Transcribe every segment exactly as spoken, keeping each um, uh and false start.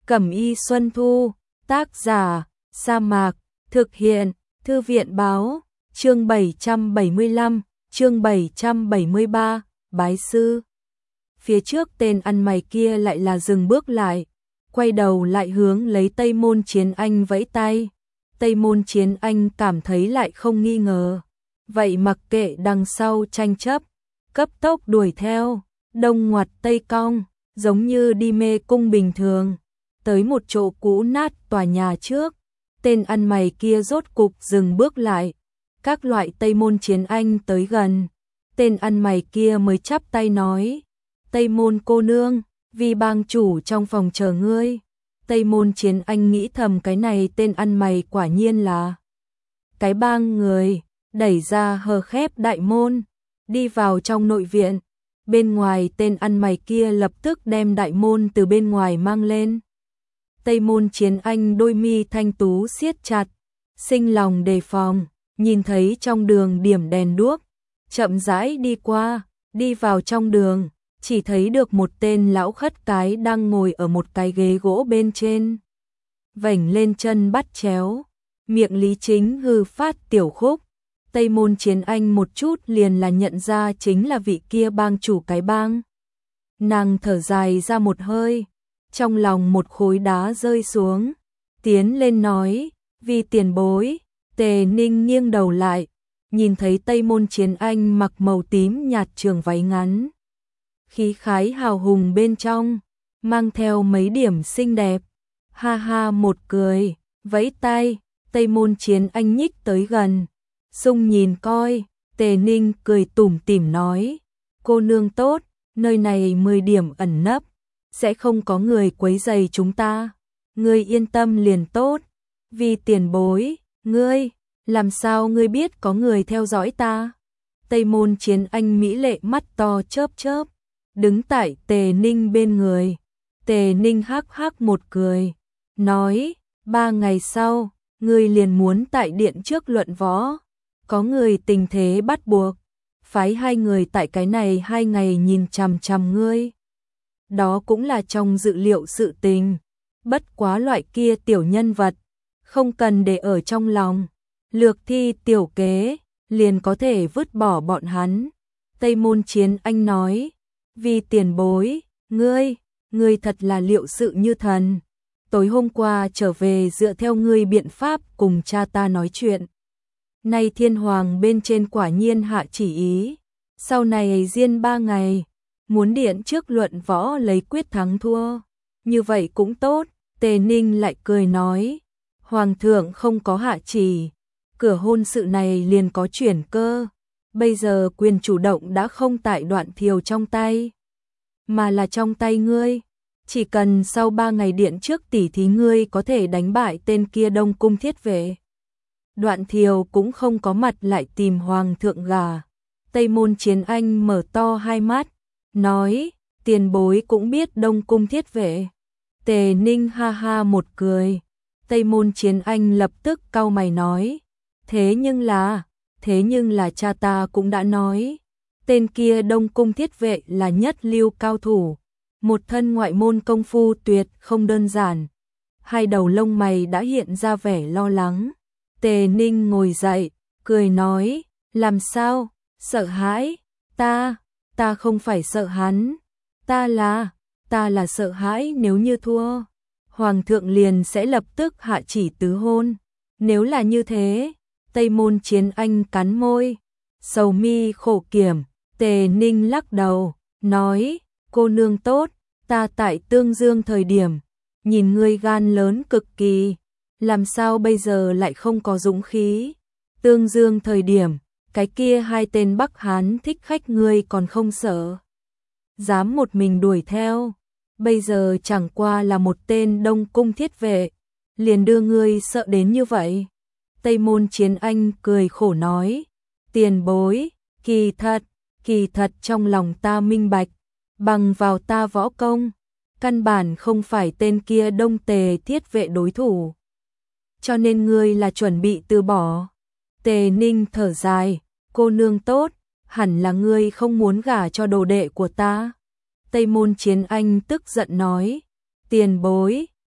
Cẩm y Xuân Thu, tác giả, Sa Mạc, thực hiện, Thư viện báo, chương bảy trăm bảy mươi lăm, chương bảy trăm bảy mươi ba, bái sư. Phía trước tên ăn mày kia lại là dừng bước lại, quay đầu lại hướng lấy Tây Môn Chiến Anh vẫy tay. Tây Môn Chiến Anh cảm thấy lại không nghi ngờ, vậy mặc kệ đằng sau tranh chấp, cấp tốc đuổi theo, đông ngoặt tây cong, giống như đi mê cung bình thường, tới một chỗ cũ nát tòa nhà trước. Tên ăn mày kia rốt cục dừng bước lại, các loại Tây Môn Chiến Anh tới gần, tên ăn mày kia mới chắp tay nói: Tây Môn cô nương, vì bang chủ trong phòng chờ ngươi. Tây Môn Chiến Anh nghĩ thầm, cái này tên ăn mày quả nhiên là cái bang người, đẩy ra hờ khép đại môn, đi vào trong nội viện. Bên ngoài tên ăn mày kia lập tức đem đại môn từ bên ngoài mang lên. Tây Môn Chiến Anh đôi mi thanh tú siết chặt, sinh lòng đề phòng, nhìn thấy trong đường điểm đèn đuốc, chậm rãi đi qua, đi vào trong đường, chỉ thấy được một tên lão khất cái đang ngồi ở một cái ghế gỗ bên trên, vểnh lên chân bắt chéo, miệng lý chính hư phát tiểu khúc. Tây Môn Chiến Anh một chút liền là nhận ra chính là vị kia bang chủ cái bang. Nàng thở dài ra một hơi, trong lòng một khối đá rơi xuống, tiến lên nói: vì tiền bối. Tề Ninh nghiêng đầu lại, nhìn thấy Tây Môn Chiến Anh mặc màu tím nhạt trường váy ngắn, khí khái hào hùng bên trong, mang theo mấy điểm xinh đẹp, ha ha một cười, vẫy tay. Tây Môn Chiến Anh nhích tới gần, sung nhìn coi. Tề Ninh cười tủm tỉm nói: cô nương tốt, nơi này mười điểm ẩn nấp, sẽ không có người quấy rầy chúng ta, ngươi yên tâm liền tốt. Vì tiền bối, ngươi, làm sao ngươi biết có người theo dõi ta? Tây Môn Chiến Anh mỹ lệ mắt to chớp chớp, đứng tại Tề Ninh bên người. Tề Ninh hắc hắc một cười, nói: ba ngày sau, ngươi liền muốn tại điện trước luận võ, có người tình thế bắt buộc, phái hai người tại cái này hai ngày nhìn chằm chằm ngươi. Đó cũng là trong dự liệu sự tình, bất quá loại kia tiểu nhân vật, không cần để ở trong lòng, lược thi tiểu kế, liền có thể vứt bỏ bọn hắn. Tây Môn Chiến Anh nói: vì tiền bối, ngươi, ngươi thật là liệu sự như thần. Tối hôm qua trở về dựa theo ngươi biện pháp cùng cha ta nói chuyện. Nay Thiên Hoàng bên trên quả nhiên hạ chỉ ý, sau này riêng ba ngày, muốn điện trước luận võ lấy quyết thắng thua. Như vậy cũng tốt. Tề Ninh lại cười nói: Hoàng thượng không có hạ chỉ, cửa hôn sự này liền có chuyển cơ. Bây giờ quyền chủ động đã không tại Đoạn Thiều trong tay, mà là trong tay ngươi. Chỉ cần sau ba ngày điện trước tỉ thí ngươi có thể đánh bại tên kia Đông Cung thiết vệ, Đoạn Thiều cũng không có mặt lại tìm Hoàng thượng gả. Tây Môn Chiến Anh mở to hai mắt, nói: tiền bối cũng biết Đông Cung thiết vệ. Tề Ninh ha ha một cười. Tây Môn Chiến Anh lập tức cau mày nói: thế nhưng là, thế nhưng là cha ta cũng đã nói, tên kia Đông Cung thiết vệ là nhất lưu cao thủ, một thân ngoại môn công phu tuyệt không đơn giản. Hai đầu lông mày đã hiện ra vẻ lo lắng. Tề Ninh ngồi dậy, cười nói: làm sao, sợ hãi? Ta, ta không phải sợ hắn, ta là, ta là sợ hãi nếu như thua, Hoàng thượng liền sẽ lập tức hạ chỉ tứ hôn. Nếu là như thế. Tây Môn Chiến Anh cắn môi, sầu mi khổ kiểm. Tề Ninh lắc đầu, nói: cô nương tốt, ta tại Tương Dương thời điểm, nhìn ngươi gan lớn cực kỳ, làm sao bây giờ lại không có dũng khí? Tương Dương thời điểm, cái kia hai tên Bắc Hán thích khách ngươi còn không sợ, dám một mình đuổi theo. Bây giờ chẳng qua là một tên Đông Cung thiết vệ, liền đưa ngươi sợ đến như vậy. Tây Môn Chiến Anh cười khổ nói: tiền bối, kỳ thật, kỳ thật trong lòng ta minh bạch, bằng vào ta võ công, căn bản không phải tên kia Đông Tề thiết vệ đối thủ. Cho nên ngươi là chuẩn bị từ bỏ. Tề Ninh thở dài: cô nương tốt, hẳn là ngươi không muốn gả cho đồ đệ của ta. Tây Môn Chiến Anh tức giận nói: tiền bối,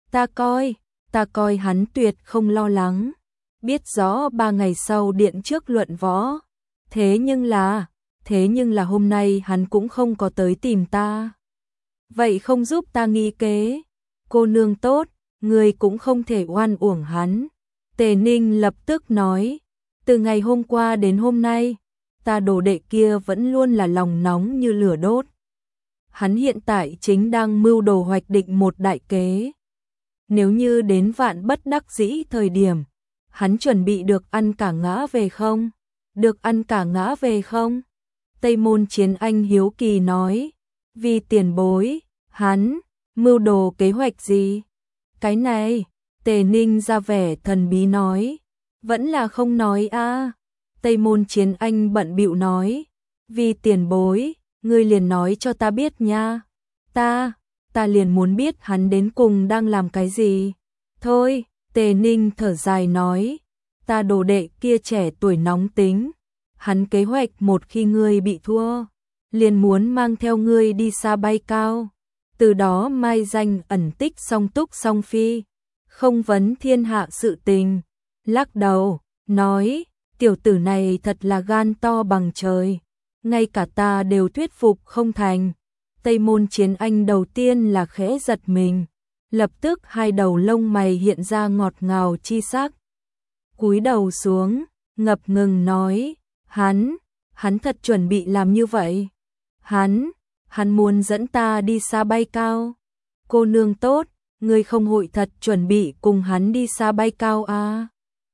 Ta coi, ta coi hắn tuyệt không lo lắng. Biết rõ ba ngày sau điện trước luận võ. Thế nhưng là, thế nhưng là hôm nay hắn cũng không có tới tìm ta. Vậy không giúp ta nghi kế. Cô nương tốt, người cũng không thể oan uổng hắn. Tề Ninh lập tức nói, từ ngày hôm qua đến hôm nay, ta đồ đệ kia vẫn luôn là lòng nóng như lửa đốt. Hắn hiện tại chính đang mưu đồ hoạch định một đại kế. Nếu như đến vạn bất đắc dĩ thời điểm, hắn chuẩn bị được ăn cả ngã về không? Được ăn cả ngã về không? Tây Môn Chiến Anh hiếu kỳ nói, vì tiền bối, hắn, mưu đồ kế hoạch gì? Cái này, Tề Ninh ra vẻ thần bí nói, vẫn là không nói a. À. Tây Môn Chiến Anh bận bịu nói, vì tiền bối, ngươi liền nói cho ta biết nha. Ta, ta liền muốn biết hắn đến cùng đang làm cái gì. Thôi, Tề Ninh thở dài nói, ta đồ đệ kia trẻ tuổi nóng tính. Hắn kế hoạch một khi ngươi bị thua, liền muốn mang theo ngươi đi xa bay cao. Từ đó mai danh ẩn tích song túc song phi, không vấn thiên hạ sự tình. Lắc đầu, nói, tiểu tử này thật là gan to bằng trời. Ngay cả ta đều thuyết phục không thành. Tây Môn Chiến Anh đầu tiên là khẽ giật mình. Lập tức hai đầu lông mày hiện ra ngọt ngào chi sắc. Cúi đầu xuống, ngập ngừng nói, hắn, hắn thật chuẩn bị làm như vậy. Hắn, hắn muốn dẫn ta đi xa bay cao. Cô nương tốt, ngươi không hội thật chuẩn bị cùng hắn đi xa bay cao à?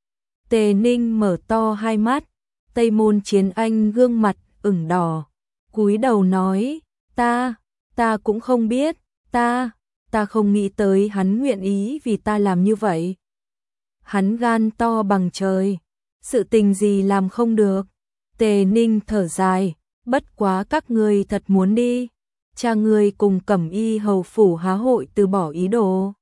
Tề Ninh mở to hai mắt, Tây Môn Chiến Anh gương mặt ửng đỏ, cúi đầu nói, ta, ta cũng không biết, ta, ta không nghĩ tới hắn nguyện ý vì ta làm như vậy. Hắn gan to bằng trời, sự tình gì làm không được. Tề Ninh thở dài, bất quá các ngươi thật muốn đi, cha ngươi cùng Cẩm Y hầu phủ há hội từ bỏ ý đồ.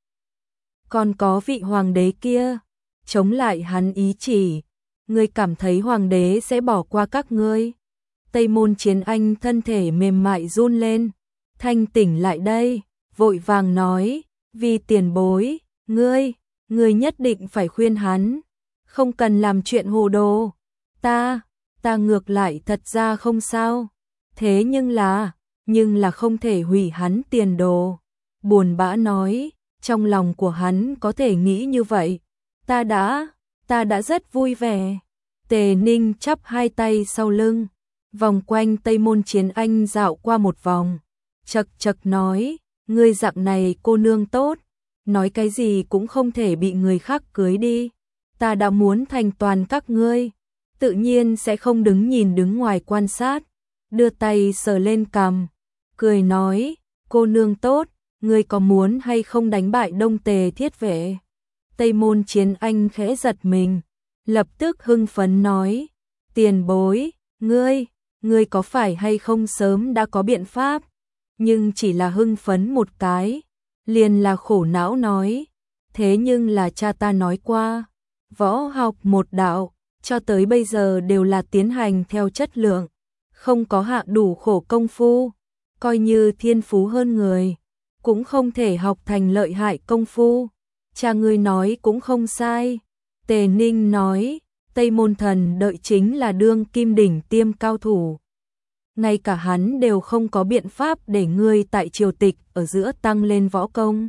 Còn có vị hoàng đế kia, chống lại hắn ý chỉ, ngươi cảm thấy hoàng đế sẽ bỏ qua các ngươi? Tây Môn Chiến Anh thân thể mềm mại run lên, thanh tỉnh lại đây, vội vàng nói, vì tiền bối, ngươi, ngươi nhất định phải khuyên hắn, không cần làm chuyện hồ đồ. Ta, ta ngược lại thật ra không sao, thế nhưng là, nhưng là không thể hủy hắn tiền đồ. Buồn bã nói, trong lòng của hắn có thể nghĩ như vậy, ta đã, ta đã rất vui vẻ. Tề Ninh chắp hai tay sau lưng, vòng quanh Tây Môn Chiến Anh dạo qua một vòng, chật chật nói, ngươi dạng này cô nương tốt, nói cái gì cũng không thể bị người khác cưới đi. Ta đã muốn thành toàn các ngươi, tự nhiên sẽ không đứng nhìn đứng ngoài quan sát, đưa tay sờ lên cằm, cười nói, cô nương tốt, ngươi có muốn hay không đánh bại Đông Tề Thiết Vệ? Tây Môn Chiến Anh khẽ giật mình, lập tức hưng phấn nói, tiền bối, ngươi, ngươi có phải hay không sớm đã có biện pháp? Nhưng chỉ là hưng phấn một cái, liền là khổ não nói, thế nhưng là cha ta nói qua, võ học một đạo, cho tới bây giờ đều là tiến hành theo chất lượng, không có hạ đủ khổ công phu, coi như thiên phú hơn người, cũng không thể học thành lợi hại công phu. Cha ngươi nói cũng không sai. Tề Ninh nói, Tây Môn Thần đợi chính là đương kim đỉnh tiêm cao thủ. Ngay cả hắn đều không có biện pháp để ngươi tại triều tịch ở giữa tăng lên võ công.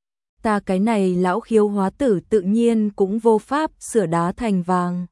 Ta cái này lão khiếu hóa tử tự nhiên cũng vô pháp sửa đá thành vàng.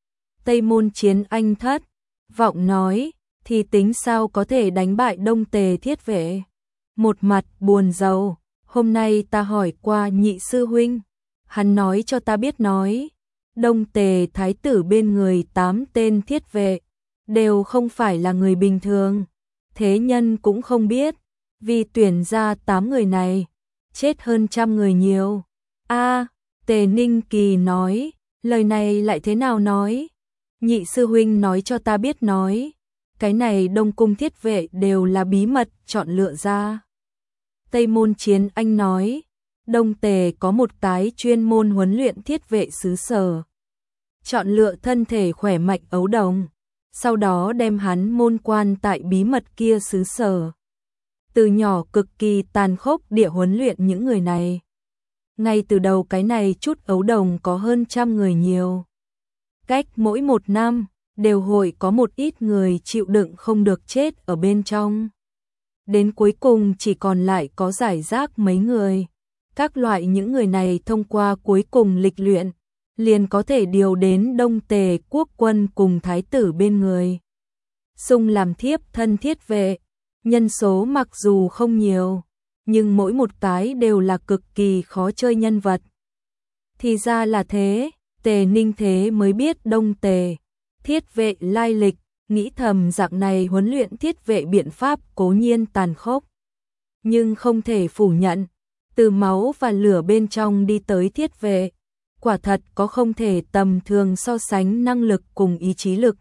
Tây Môn Chiến Anh thất vọng nói, thì tính sao có thể đánh bại Đông Tề Thiết Vệ? Một mặt buồn rầu, hôm nay ta hỏi qua nhị sư huynh, hắn nói cho ta biết nói, Đông Tề thái tử bên người tám tên thiết vệ, đều không phải là người bình thường. Thế nhân cũng không biết, vì tuyển ra tám người này, chết hơn trăm người nhiều. A, Tề Ninh Kỳ nói, lời này lại thế nào nói? Nhị sư huynh nói cho ta biết nói, cái này Đông Cung thiết vệ đều là bí mật chọn lựa ra. Tây Môn Chiến Anh nói, Đông Tề có một cái chuyên môn huấn luyện thiết vệ xứ sở, chọn lựa thân thể khỏe mạnh ấu đồng, sau đó đem hắn môn quan tại bí mật kia xứ sở. Từ nhỏ cực kỳ tàn khốc địa huấn luyện những người này. Ngay từ đầu cái này chút ấu đồng có hơn trăm người nhiều. Cách mỗi một năm, đều hội có một ít người chịu đựng không được chết ở bên trong. Đến cuối cùng chỉ còn lại có rải rác mấy người. Các loại những người này thông qua cuối cùng lịch luyện, liền có thể điều đến Đông Tề quốc quân cùng thái tử bên người. Xung làm thiếp thân thiết vệ, nhân số mặc dù không nhiều, nhưng mỗi một cái đều là cực kỳ khó chơi nhân vật. Thì ra là thế, Tề Ninh thế mới biết Đông Tề thiết vệ lai lịch, nghĩ thầm dạng này huấn luyện thiết vệ biện pháp cố nhiên tàn khốc. Nhưng không thể phủ nhận, từ máu và lửa bên trong đi tới thiết vệ, quả thật có không thể tầm thường so sánh năng lực cùng ý chí lực.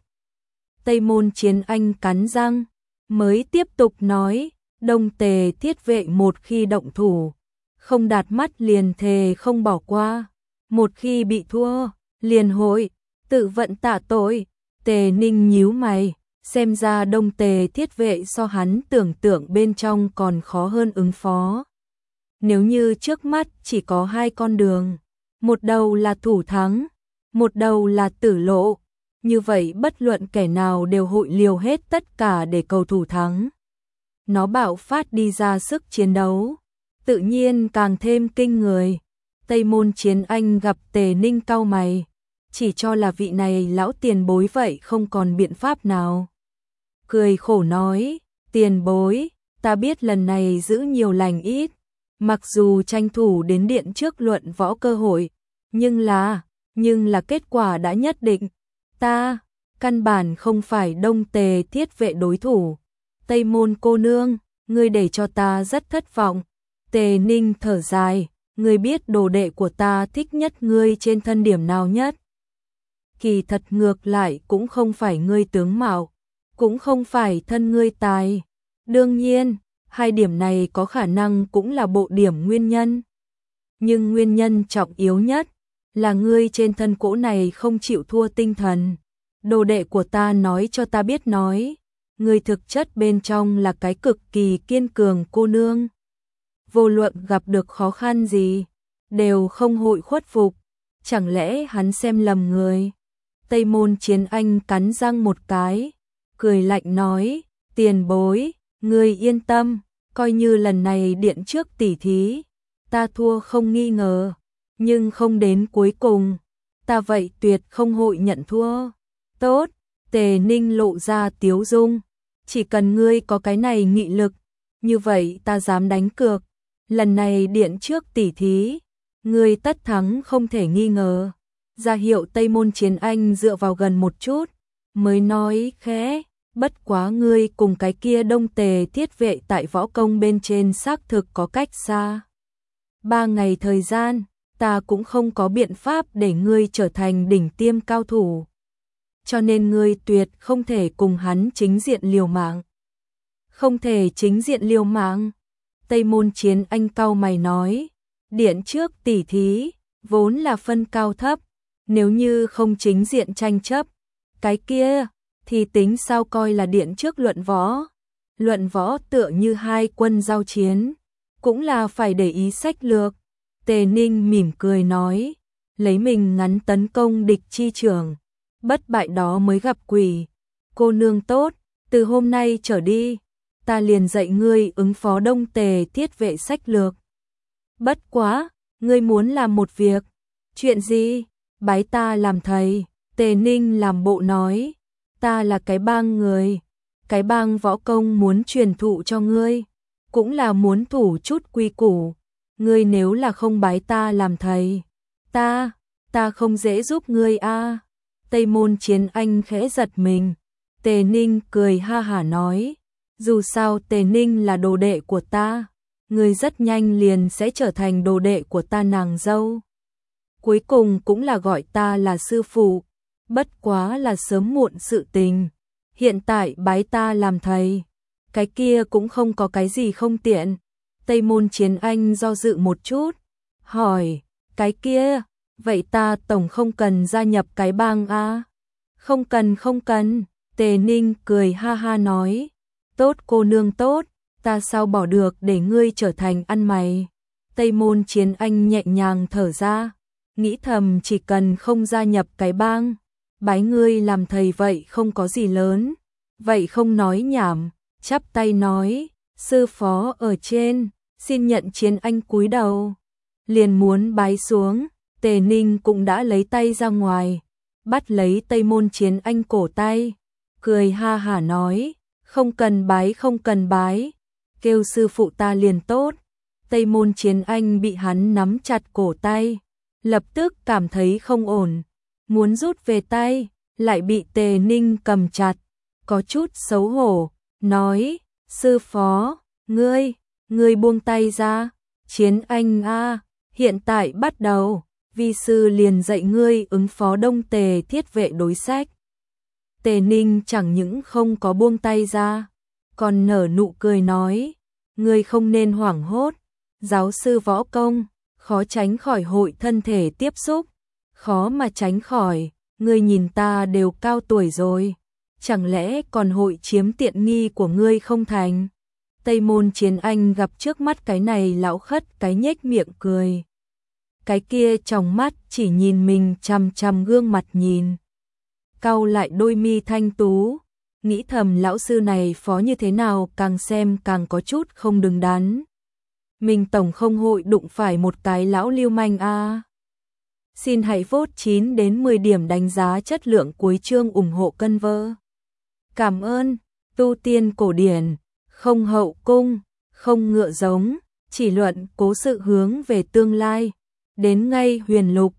Tây Môn Chiến Anh cắn răng, mới tiếp tục nói, Đông Tề thiết vệ một khi động thủ, không đạt mắt liền thề không bỏ qua, một khi bị thua, liền hội tự vận tạ tội. Tề Ninh nhíu mày, xem ra Đông Tề thiết vệ so hắn tưởng tượng bên trong còn khó hơn ứng phó. Nếu như trước mắt chỉ có hai con đường, một đầu là thủ thắng, một đầu là tử lộ, như vậy bất luận kẻ nào đều hội liều hết tất cả để cầu thủ thắng. Nó bạo phát đi ra sức chiến đấu, tự nhiên càng thêm kinh người. Tây Môn Chiến Anh gặp Tề Ninh cau mày, chỉ cho là vị này lão tiền bối vậy không còn biện pháp nào. Cười khổ nói, tiền bối, ta biết lần này giữ nhiều lành ít, mặc dù tranh thủ đến điện trước luận võ cơ hội, nhưng là, nhưng là kết quả đã nhất định, ta, căn bản không phải Đông Tề thiết vệ đối thủ. Tây Môn cô nương, ngươi để cho ta rất thất vọng. Tề Ninh thở dài, ngươi biết đồ đệ của ta thích nhất ngươi trên thân điểm nào nhất? Kỳ thật ngược lại cũng không phải ngươi tướng mạo, cũng không phải thân ngươi tài. Đương nhiên, hai điểm này có khả năng cũng là bộ điểm nguyên nhân. Nhưng nguyên nhân trọng yếu nhất là ngươi trên thân cỗ này không chịu thua tinh thần. Đồ đệ của ta nói cho ta biết nói, ngươi thực chất bên trong là cái cực kỳ kiên cường cô nương. Vô luận gặp được khó khăn gì, đều không hội khuất phục. Chẳng lẽ hắn xem lầm người? Tây Môn Chiến Anh cắn răng một cái, cười lạnh nói, tiền bối, ngươi yên tâm, coi như lần này điện trước tỉ thí, ta thua không nghi ngờ, nhưng không đến cuối cùng, ta vậy tuyệt không hội nhận thua. Tốt, Tề Ninh lộ ra tiếu dung, chỉ cần ngươi có cái này nghị lực, như vậy ta dám đánh cược, lần này điện trước tỉ thí, ngươi tất thắng không thể nghi ngờ. Ra hiệu Tây Môn Chiến Anh dựa vào gần một chút, mới nói khẽ, bất quá ngươi cùng cái kia Đông Tề thiết vệ tại võ công bên trên xác thực có cách xa. Ba ngày thời gian, ta cũng không có biện pháp để ngươi trở thành đỉnh tiêm cao thủ. Cho nên ngươi tuyệt không thể cùng hắn chính diện liều mạng. Không thể chính diện liều mạng. Tây Môn Chiến Anh cau mày nói, điện trước tỉ thí, vốn là phân cao thấp. Nếu như không chính diện tranh chấp, cái kia, thì tính sao coi là điện trước luận võ. Luận võ tựa như hai quân giao chiến, cũng là phải để ý sách lược. Tề Ninh mỉm cười nói, lấy mình ngắn tấn công địch chi trường, bất bại đó mới gặp quỷ. Cô nương tốt, từ hôm nay trở đi, ta liền dạy ngươi ứng phó Đông Tề thiết vệ sách lược. Bất quá, ngươi muốn làm một việc. Chuyện gì? Bái ta làm thầy. Tề Ninh làm bộ nói, ta là cái bang người, cái bang võ công muốn truyền thụ cho ngươi, cũng là muốn thủ chút quy củ. Ngươi nếu là không bái ta làm thầy, ta, ta không dễ giúp ngươi a. À. Tây Môn Chiến Anh khẽ giật mình. Tề Ninh cười ha hả nói, dù sao Tề Ninh là đồ đệ của ta, ngươi rất nhanh liền sẽ trở thành đồ đệ của ta nàng dâu. Cuối cùng cũng là gọi ta là sư phụ, bất quá là sớm muộn sự tình. Hiện tại bái ta làm thầy, cái kia cũng không có cái gì không tiện. Tây Môn Chiến Anh do dự một chút, hỏi, cái kia, vậy ta tổng không cần gia nhập cái bang a? À? Không cần không cần, Tề Ninh cười ha ha nói, tốt cô nương tốt, ta sao bỏ được để ngươi trở thành ăn mày. Tây Môn Chiến Anh nhẹ nhàng thở ra, nghĩ thầm chỉ cần không gia nhập cái bang, bái ngươi làm thầy vậy không có gì lớn, vậy không nói nhảm, chắp tay nói, sư phó ở trên, xin nhận Chiến Anh cúi đầu, liền muốn bái xuống, Tề Ninh cũng đã lấy tay ra ngoài, bắt lấy Tây Môn Chiến Anh cổ tay, cười ha hả nói, không cần bái không cần bái, kêu sư phụ ta liền tốt. Tây Môn Chiến Anh bị hắn nắm chặt cổ tay, lập tức cảm thấy không ổn, muốn rút về tay, lại bị Tề Ninh cầm chặt, có chút xấu hổ, nói, sư phó, ngươi, ngươi buông tay ra, Chiến Anh a, hiện tại bắt đầu, vi sư liền dạy ngươi ứng phó Đông Tề thiết vệ đối sách. Tề Ninh chẳng những không có buông tay ra, còn nở nụ cười nói, ngươi không nên hoảng hốt, giáo sư võ công, khó tránh khỏi hội thân thể tiếp xúc, khó mà tránh khỏi, ngươi nhìn ta đều cao tuổi rồi, chẳng lẽ còn hội chiếm tiện nghi của ngươi không thành? Tây Môn Chiến Anh gặp trước mắt cái này lão khất cái nhếch miệng cười. Cái kia trong mắt chỉ nhìn mình chằm chằm gương mặt nhìn. Cau lại đôi mi thanh tú, nghĩ thầm lão sư này phó như thế nào càng xem càng có chút không đứng đắn. Mình tổng không hội đụng phải một cái lão lưu manh a. À. Xin hãy vote chín đến mười điểm đánh giá chất lượng cuối chương ủng hộ cân vơ. Cảm ơn, tu tiên cổ điển, không hậu cung, không ngựa giống, chỉ luận cố sự hướng về tương lai, đến ngay huyền lục,